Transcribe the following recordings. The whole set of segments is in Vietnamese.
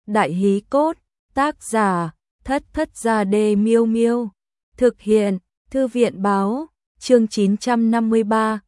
Đại hí cốt, tác giả, Thất Thất Gia Đê Miêu Miêu. Thực hiện, Thư viện báo, chương 953,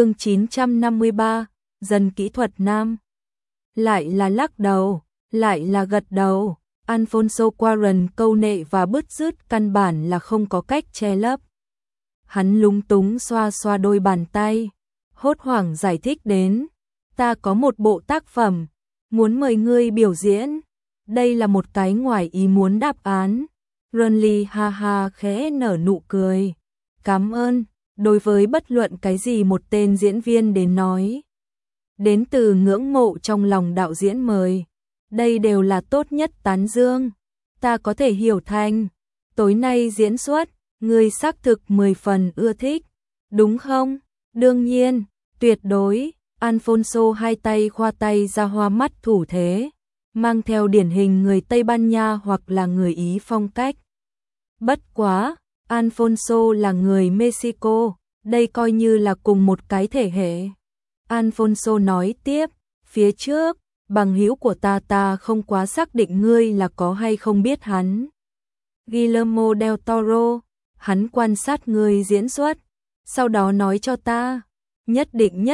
dân kỹ thuật nam. Lại là lắc đầu, lại là gật đầu, Alfonso Cuarón câu nệ và bứt rứt căn bản là không có cách che lấp. Hắn lúng túng xoa xoa đôi bàn tay, hốt hoảng giải thích đến, ta có một bộ tác phẩm, muốn mời ngươi biểu diễn. Đây là một cái ngoài ý muốn đáp án. Renly ha ha khẽ nở nụ cười. Cảm ơn, đối với bất luận cái gì một tên diễn viên đến nói. Đến từ ngưỡng mộ trong lòng đạo diễn mời. Đây đều là tốt nhất tán dương. Ta có thể hiểu thành. Tối nay diễn xuất, ngươi xác thực 10 phần ưa thích. Đúng không? Đương nhiên, tuyệt đối. Alfonso hai tay khoa tay ra hoa mắt thủ thế, mang theo điển hình người Tây Ban Nha hoặc là người Ý phong cách. Bất quá, Alfonso là người Mexico, đây coi như là cùng một cái thể hệ. Alfonso nói tiếp, phía trước, bằng hữu của ta không quá xác định ngươi là có hay không biết hắn. Guillermo del Toro, hắn quan sát ngươi diễn xuất, sau đó nói cho ta, nhất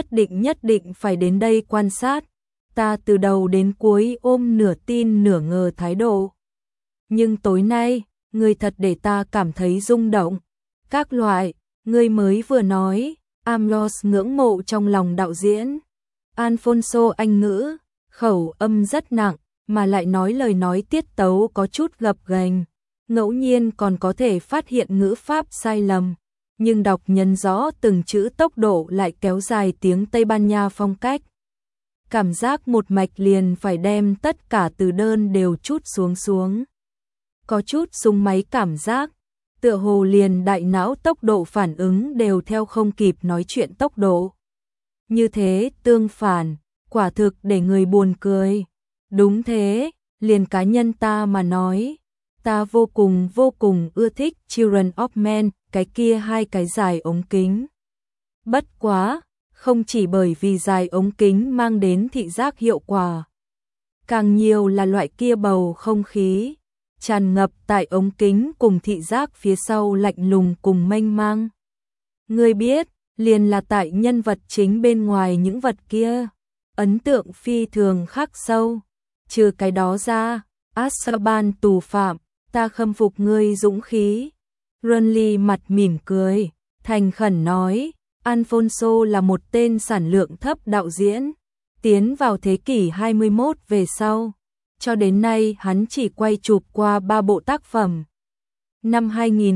định phải đến đây quan sát. Ta từ đầu đến cuối ôm nửa tin nửa ngờ thái độ. Nhưng tối nay, ngươi thật để ta cảm thấy rung động. Các loại, ngươi mới vừa nói, Amos ngưỡng mộ trong lòng đạo diễn. Alfonso Anh ngữ, khẩu âm rất nặng, mà lại nói lời nói tiết tấu có chút gập ghềnh, ngẫu nhiên còn có thể phát hiện ngữ pháp sai lầm, nhưng đọc nhân rõ từng chữ tốc độ lại kéo dài tiếng Tây Ban Nha phong cách. Cảm giác một mạch liền phải đem tất cả từ đơn đều chút xuống. Có chút súng máy cảm giác, tựa hồ liền đại não tốc độ phản ứng đều theo không kịp nói chuyện tốc độ. Như thế tương phản, quả thực để người buồn cười. Đúng thế, liền cá nhân ta mà nói, ta vô cùng ưa thích Children of Men, cái kia hai cái dài ống kính. Bất quá, không chỉ bởi vì dài ống kính mang đến thị giác hiệu quả, càng nhiều là loại kia bầu không khí tràn ngập tại ống kính cùng thị giác phía sau lạnh lùng cùng mênh mang. Ngươi biết, liền là tại nhân vật chính bên ngoài những vật kia, ấn tượng phi thường khắc sâu. Trừ cái đó ra, Azkaban tù phạm, ta khâm phục ngươi dũng khí. Renly mặt mỉm cười, thành khẩn nói, Alfonso là một tên sản lượng thấp đạo diễn, tiến vào thế kỷ 21 về sau. Cho đến nay hắn chỉ quay chụp qua 3 bộ tác phẩm. Năm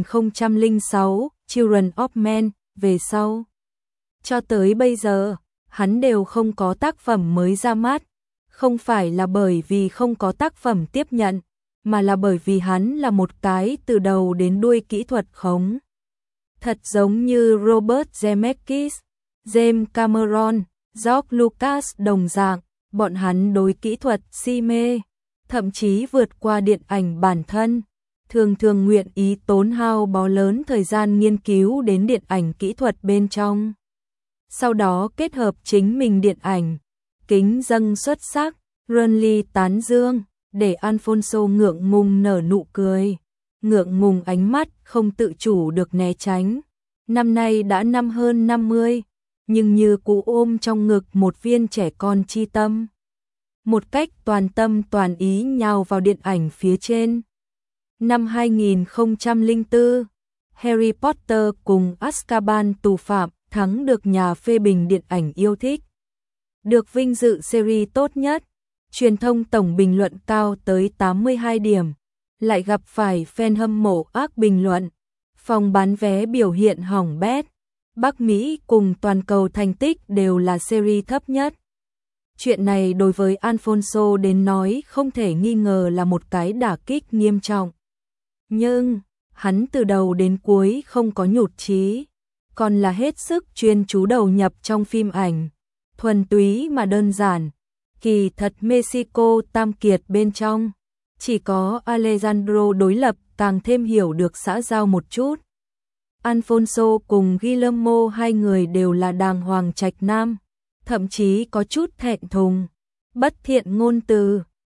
2006, Children of Men, về sau. Cho tới bây giờ, hắn đều không có tác phẩm mới ra mắt. Không phải là bởi vì không có tác phẩm tiếp nhận, mà là bởi vì hắn là một cái từ đầu đến đuôi kỹ thuật khống. Thật giống như Robert Zemeckis, James Cameron, George Lucas đồng dạng, bọn hắn đối kỹ thuật si mê, thậm chí vượt qua điện ảnh bản thân, thường nguyện ý tốn hao bó lớn thời gian nghiên cứu đến điện ảnh kỹ thuật bên trong. Sau đó kết hợp chính mình điện ảnh, kính dâng xuất sắc, Renly tán dương, để Alfonso ngượng ngùng nở nụ cười, ngượng ngùng ánh mắt không tự chủ được né tránh. Năm nay đã năm hơn 50, nhưng như cũ ôm trong ngực một viên trẻ con chi tâm. Một cách toàn tâm toàn ý nhào vào điện ảnh phía trên. Năm 2004, Harry Potter cùng Azkaban tù phạm thắng được nhà phê bình điện ảnh yêu thích. Được vinh dự series tốt nhất, truyền thông tổng bình luận cao tới 82 điểm, lại gặp phải fan hâm mộ ác bình luận. Phòng bán vé biểu hiện hỏng bét, Bắc Mỹ cùng toàn cầu thành tích đều là series thấp nhất. Chuyện này đối với Alfonso đến nói không thể nghi ngờ là một cái đả kích nghiêm trọng. Nhưng, hắn từ đầu đến cuối không có nhụt chí, còn là hết sức chuyên chú đầu nhập trong phim ảnh. Thuần túy mà đơn giản, kỳ thật Mexico tam kiệt bên trong, chỉ có Alejandro đối lập càng thêm hiểu được xã giao một chút. Alfonso cùng Guillermo hai người đều là đàng hoàng trạch nam, thậm chí có chút thẹn thùng, bất thiện ngôn từ,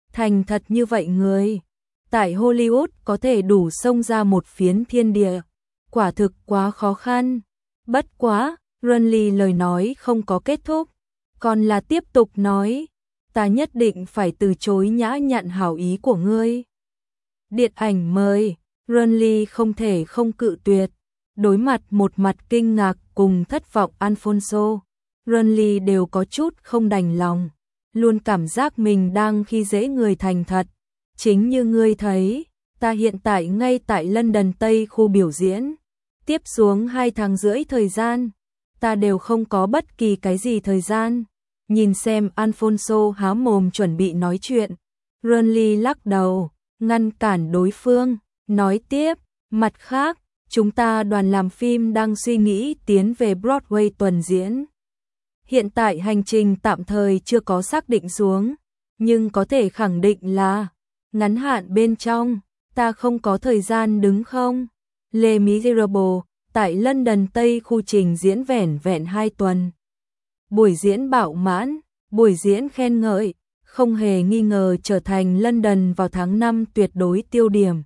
Thành thật như vậy người, tại Hollywood có thể đủ xông ra một phiến thiên địa, quả thực quá khó khăn. Bất quá, Renly lời nói không có kết thúc, còn là tiếp tục nói, ta nhất định phải từ chối nhã nhặn hảo ý của ngươi. Điện ảnh mời, Renly không thể không cự tuyệt. Đối mặt một mặt kinh ngạc cùng thất vọng Alfonso, Renly đều có chút không đành lòng, luôn cảm giác mình đang khi dễ người thành thật. Chính như ngươi thấy, ta hiện tại ngay tại London Tây khu biểu diễn, tiếp xuống 2 tháng rưỡi thời gian, ta đều không có bất kỳ cái gì thời gian. Nhìn xem Alfonso há mồm chuẩn bị nói chuyện, Renly lắc đầu, ngăn cản đối phương, nói tiếp, mặt khác, chúng ta đoàn làm phim đang suy nghĩ tiến về Broadway tuần diễn. Hiện tại hành trình tạm thời chưa có xác định xuống, nhưng có thể khẳng định là ngắn hạn bên trong, ta không có thời gian đứng không. Les Miserables, tại London Tây khu trình diễn vẻn vẹn 2 tuần. Buổi diễn bạo mãn, buổi diễn khen ngợi, không hề nghi ngờ trở thành London vào tháng 5 tuyệt đối tiêu điểm.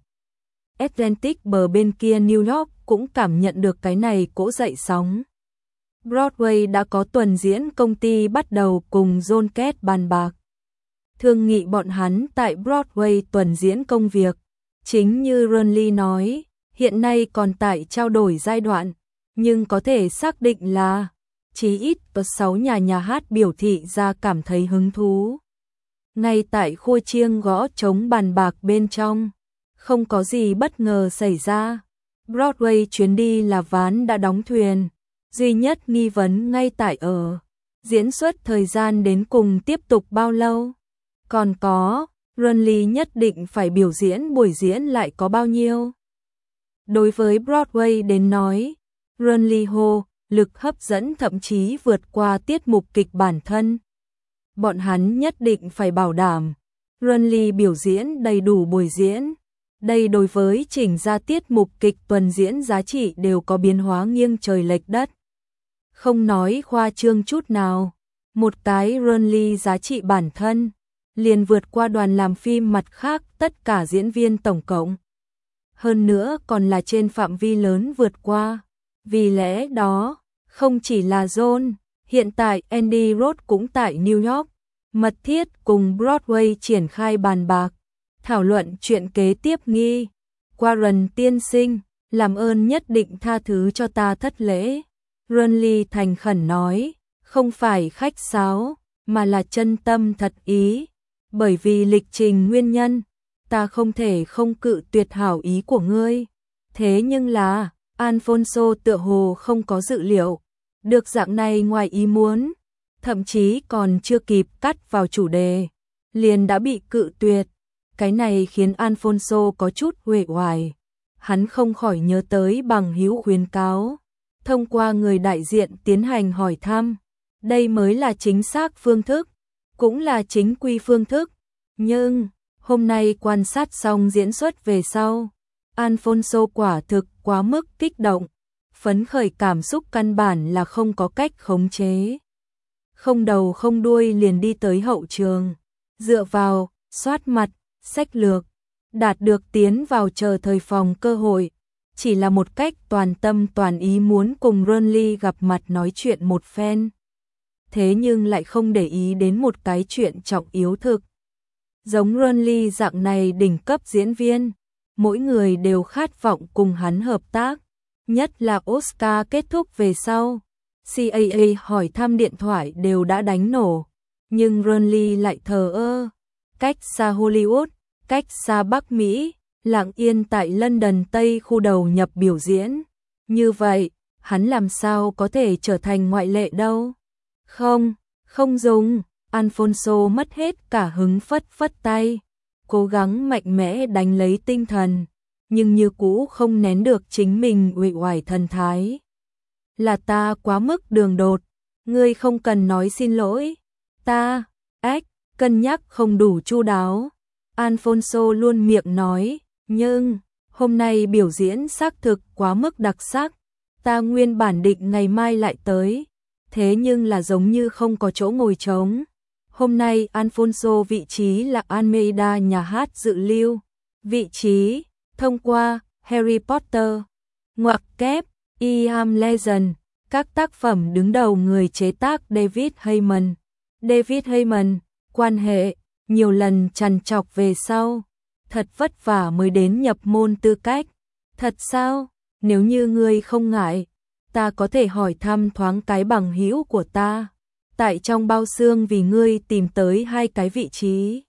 Atlantic bờ bên kia New York cũng cảm nhận được cái này cỗ dậy sóng. Broadway đã có tuần diễn, công ty bắt đầu cùng John Cash bàn bạc. Thương nghị bọn hắn tại Broadway tuần diễn công việc. Chính như Renly nói, hiện nay còn tại trao đổi giai đoạn, nhưng có thể xác định là chí ít có 6 nhà hát biểu thị ra cảm thấy hứng thú. Ngay tại khua chiêng gõ trống bàn bạc bên trong, không có gì bất ngờ xảy ra. Broadway chuyến đi là ván đã đóng thuyền, duy nhất nghi vấn ngay tại ở diễn xuất thời gian đến cùng tiếp tục bao lâu. Còn có, Renly nhất định phải biểu diễn buổi diễn lại có bao nhiêu. Đối với Broadway đến nói, Renly hô, lực hấp dẫn thậm chí vượt qua tiết mục kịch bản thân. Bọn hắn nhất định phải bảo đảm Renly biểu diễn đầy đủ buổi diễn. Đây đối với chỉnh ra tiết mục kịch tuần diễn giá trị đều có biến hóa nghiêng trời lệch đất. Không nói khoa trương chút nào, một cái Renly giá trị bản thân liền vượt qua đoàn làm phim mặt khác tất cả diễn viên tổng cộng. Hơn nữa còn là trên phạm vi lớn vượt qua. Vì lẽ đó, không chỉ là John, hiện tại Andy Roth cũng tại New York, mật thiết cùng Broadway triển khai bàn bạc, thảo luận chuyện kế tiếp nghi. Warren tiên sinh, làm ơn nhất định tha thứ cho ta thất lễ. Renly thành khẩn nói, không phải khách sáo, mà là chân tâm thật ý. Bởi vì lịch trình nguyên nhân, ta không thể không cự tuyệt hảo ý của ngươi. Thế nhưng là, Alfonso tựa hồ không có dự liệu, được dạng này ngoài ý muốn, thậm chí còn chưa kịp cắt vào chủ đề, liền đã bị cự tuyệt. Cái này khiến Alfonso có chút uể oải. Hắn không khỏi nhớ tới bằng hữu khuyến cáo, thông qua người đại diện tiến hành hỏi thăm. Đây mới là chính xác phương thức, cũng là chính quy phương thức. Nhưng, hôm nay quan sát xong diễn xuất về sau, Alfonso quả thực quá mức kích động, phấn khởi cảm xúc căn bản là không có cách khống chế. Không đầu không đuôi liền đi tới hậu trường, dựa vào, soát mặt, sách lược, đạt được tiến vào chờ thời phòng cơ hội, chỉ là một cách toàn tâm toàn ý muốn cùng Renly gặp mặt nói chuyện một phen. Thế nhưng lại không để ý đến một cái chuyện trọng yếu thực. Giống Renly dạng này đỉnh cấp diễn viên, mỗi người đều khát vọng cùng hắn hợp tác, nhất là Oscar kết thúc về sau. CAA hỏi thăm điện thoại đều đã đánh nổ, nhưng Renly lại thờ ơ, cách xa Hollywood, cách xa Bắc Mỹ, lặng yên tại London Tây khu đầu nhập biểu diễn. Như vậy, hắn làm sao có thể trở thành ngoại lệ đâu? Không dùng. Alfonso mất hết cả hứng, phất phất tay, cố gắng mạnh mẽ đánh lấy tinh thần, nhưng như cũ không nén được chính mình uể oải thần thái. Là ta quá mức đường đột, ngươi không cần nói xin lỗi. Ta, cân nhắc không đủ chu đáo. Alfonso luôn miệng nói, nhưng hôm nay biểu diễn xác thực quá mức đặc sắc. Ta nguyên bản định ngày mai lại tới, thế nhưng là giống như không có chỗ ngồi trống. Hôm nay Alfonso vị trí là Almeida nhà hát dự lưu. Vị trí, thông qua Harry Potter, ngoặc kép, I Am Legend, các tác phẩm đứng đầu người chế tác David Heyman. David Heyman, quan hệ, nhiều lần trằn trọc về sau. Thật vất vả mới đến nhập môn tư cách. Thật sao? Nếu như ngươi không ngại, ta có thể hỏi thăm thoáng cái bằng hữu của ta. Tại trong bao xương vì ngươi tìm tới 2 cái vị trí.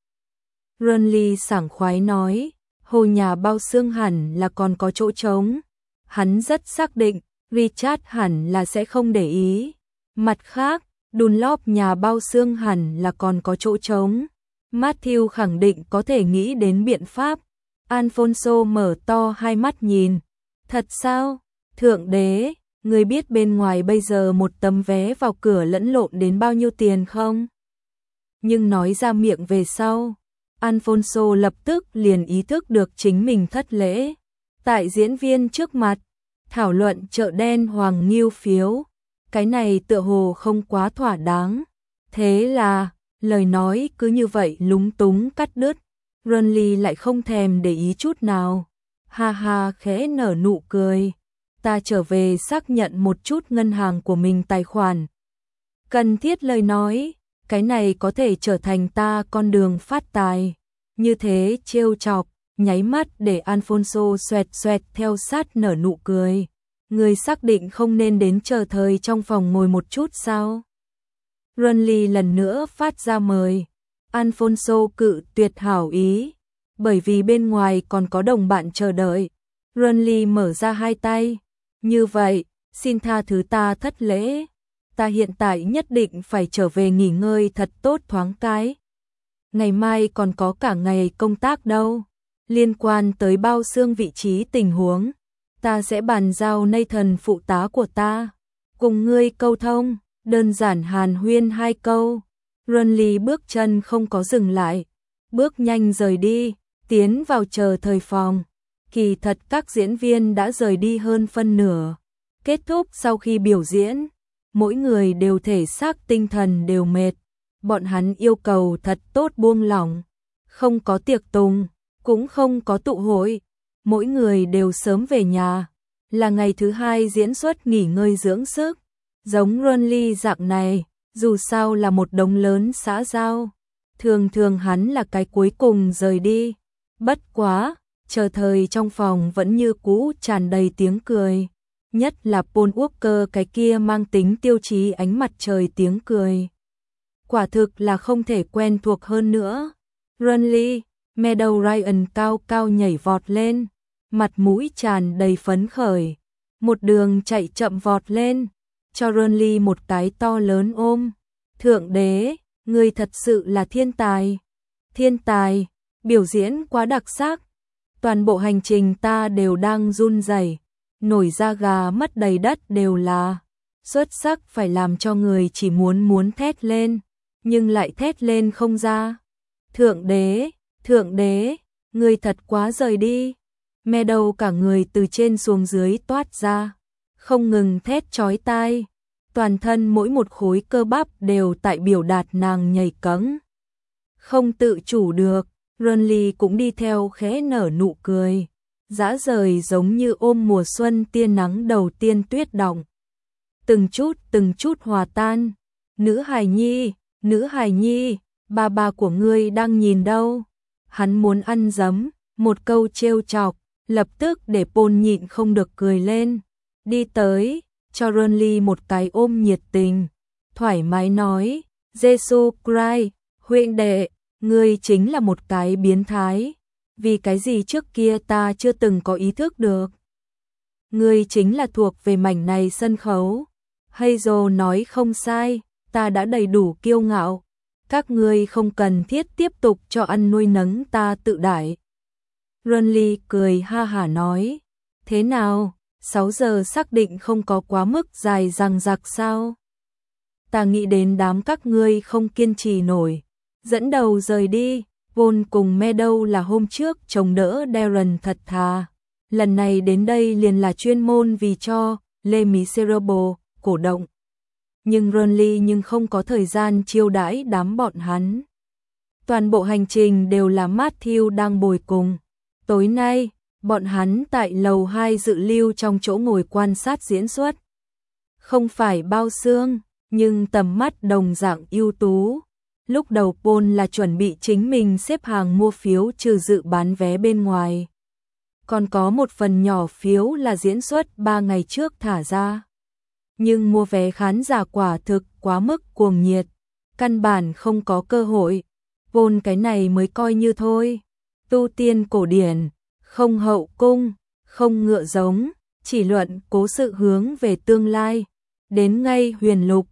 Renly sảng khoái nói, hồ nhà bao xương hẳn là còn có chỗ trống. Hắn rất xác định, Richard hẳn là sẽ không để ý. Mặt khác, Dunlop nhà bao xương hẳn là còn có chỗ trống. Matthew khẳng định có thể nghĩ đến biện pháp. Alfonso mở to hai mắt nhìn. Thật sao? Thượng đế, người biết bên ngoài bây giờ một tấm vé vào cửa lẫn lộn đến bao nhiêu tiền không? Nhưng nói ra miệng về sau, Alfonso lập tức liền ý thức được chính mình thất lễ. Tại diễn viên trước mặt, thảo luận chợ đen Hoàng Nghiêu phiếu. Cái này tựa hồ không quá thỏa đáng. Thế là, lời nói cứ như vậy lúng túng cắt đứt. Renly lại không thèm để ý chút nào. Ha ha khẽ nở nụ cười. Ta trở về xác nhận một chút ngân hàng của mình tài khoản. Cần thiết lời nói, cái này có thể trở thành ta con đường phát tài. Như thế trêu chọc, nháy mắt để Alfonso xoẹt xoẹt theo sát nở nụ cười. Người xác định không nên đến chờ thời trong phòng ngồi một chút sao? Renly lần nữa phát ra mời. Alfonso cự tuyệt hảo ý, bởi vì bên ngoài còn có đồng bạn chờ đợi. Renly mở ra hai tay. Như vậy, xin tha thứ ta thất lễ. Ta hiện tại nhất định phải trở về nghỉ ngơi thật tốt thoáng cái. Ngày mai còn có cả ngày công tác đâu. Liên quan tới bao xương vị trí tình huống, ta sẽ bàn giao Nathan phụ tá của ta. Cùng ngươi câu thông, đơn giản hàn huyên 2 câu. Renly bước chân không có dừng lại, bước nhanh rời đi, tiến vào chờ thời phòng. Kỳ thật các diễn viên đã rời đi hơn phân nửa. Kết thúc sau khi biểu diễn, mỗi người đều thể xác tinh thần đều mệt. Bọn hắn yêu cầu thật tốt buông lỏng, không có tiệc tùng, cũng không có tụ hội. Mỗi người đều sớm về nhà, là ngày thứ 2 diễn xuất nghỉ ngơi dưỡng sức. Giống Renly dạng này, dù sao là một đống lớn xã giao. Thường thường hắn là cái cuối cùng rời đi. Bất quá, chờ thời trong phòng vẫn như cũ tràn đầy tiếng cười. Nhất là Paul Walker cái kia mang tính tiêu chí ánh mặt trời tiếng cười. Quả thực là không thể quen thuộc hơn nữa. Renly, Meadow Ryan cao cao nhảy vọt lên, mặt mũi tràn đầy phấn khởi. Một đường chạy chậm vọt lên, cho Renly một cái to lớn ôm. Thượng đế, ngươi thật sự là thiên tài. Thiên tài, biểu diễn quá đặc sắc. Toàn bộ hành trình ta đều đang run rẩy, nổi da gà mất đầy đất đều là. Xuất sắc phải làm cho người chỉ muốn thét lên, nhưng lại thét lên không ra. Thượng đế, ngươi thật quá rời đi. Meadow cả người từ trên xuống dưới toát ra, không ngừng thét chói tai. Toàn thân mỗi một khối cơ bắp đều tại biểu đạt nàng nhảy cẫng. Không tự chủ được, Renly cũng đi theo khẽ nở nụ cười. Dã rời giống như ôm mùa xuân tia nắng đầu tiên tuyết động. Từng chút hòa tan. Nữ hài nhi, ba của ngươi đang nhìn đâu? Hắn muốn ăn dấm, một câu trêu chọc, lập tức để Paul nhịn không được cười lên. Đi tới, cho Renly một cái ôm nhiệt tình, thoải mái nói, Jesus Christ, huynh đệ, ngươi chính là một cái biến thái. Vì cái gì trước kia ta chưa từng có ý thức được. Ngươi chính là thuộc về mảnh này sân khấu. Hazel nói không sai, ta đã đầy đủ kiêu ngạo. Các ngươi không cần thiết tiếp tục cho ăn nuôi nấng ta tự đại. Renly cười ha hả nói, thế nào, 6 giờ xác định không có quá mức dài dằng dặc sao? Ta nghĩ đến đám các ngươi không kiên trì nổi. Dẫn đầu rời đi, Paul cùng Meadow là hôm trước chống đỡ Darren thật thà. Lần này đến đây liền là chuyên môn vì cho Les Miserables cổ động. nhưng Ronly không có thời gian chiêu đãi đám bọn hắn. Toàn bộ hành trình đều là Matthew đang bồi cùng. Tối nay, bọn hắn tại lầu 2 dự lưu trong chỗ ngồi quan sát diễn xuất. Không phải bao xương, nhưng tầm mắt đồng dạng ưu tú. Lúc đầu Paul là chuẩn bị chính mình xếp hàng mua phiếu trừ dự bán vé bên ngoài. Còn có một phần nhỏ phiếu là diễn xuất 3 ngày trước thả ra. Nhưng mua vé khán giả quả thực quá mức cuồng nhiệt, căn bản không có cơ hội. Paul cái này mới coi như thôi. Tu tiên cổ điển, không hậu cung, không ngựa giống, chỉ luận cố sự hướng về tương lai. Đến ngay huyền lục,